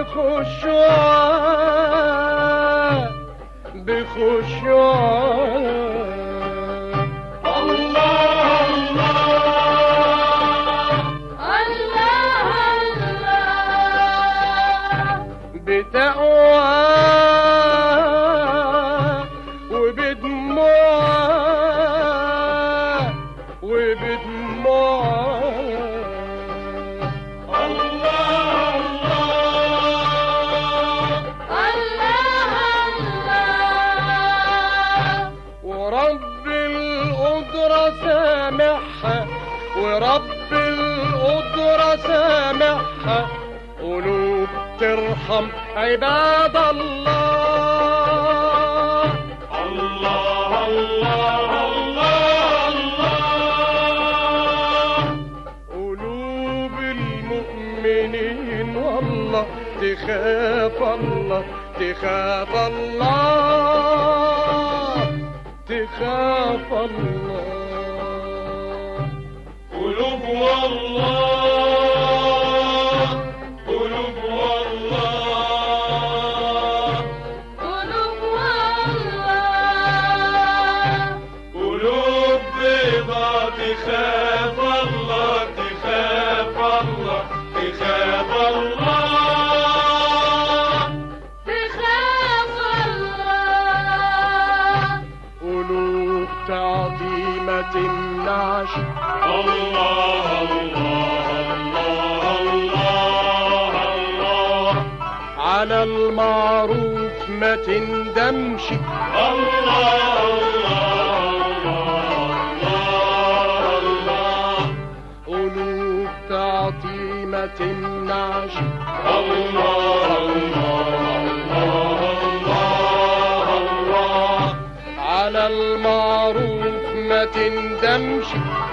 بخشوع الله بتقوى وبدموع ورب القدرة سامحها ورب القدرة سامحها قلوب ترحم عباد الله الله قلوب المؤمنين والله تخاف الله تخاف الله تخاف الله قلوب والله قلوب والله قلوب بيضا تخاف الله تخاف الله تخاف الله قلوب تعطي ما تمنعش الله على المعروف ما تندمش قلوب تعطي ما تمنعش على المعروف ما تندمش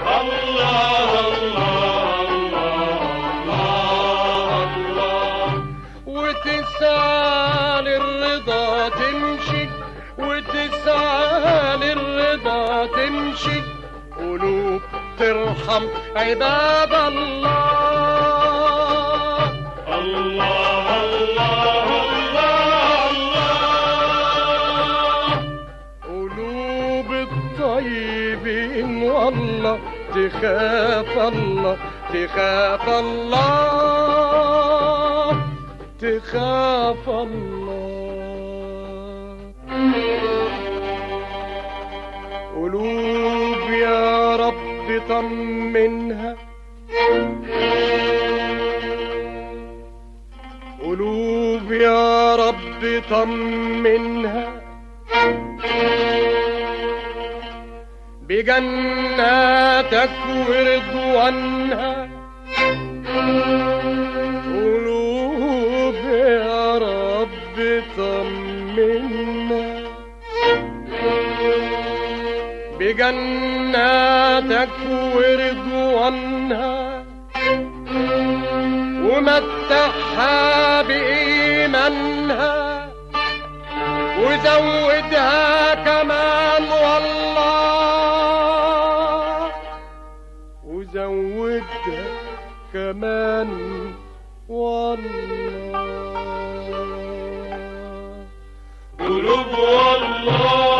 وتسعى للرضا تمشي وتسعى للرضا تمشي قلوب ترحم عباد الله قلوب الطيبين والله تخاف الله تخاف الله تخاف الله قلوب يا رب طمنها قلوب يا رب طمنها بجناتك ورضوانها قلوب يا رب طمنا بجناتك ورضوانها ومتعها بإيمانها وزودها كمان والله وزودها كمان والله قلوب والله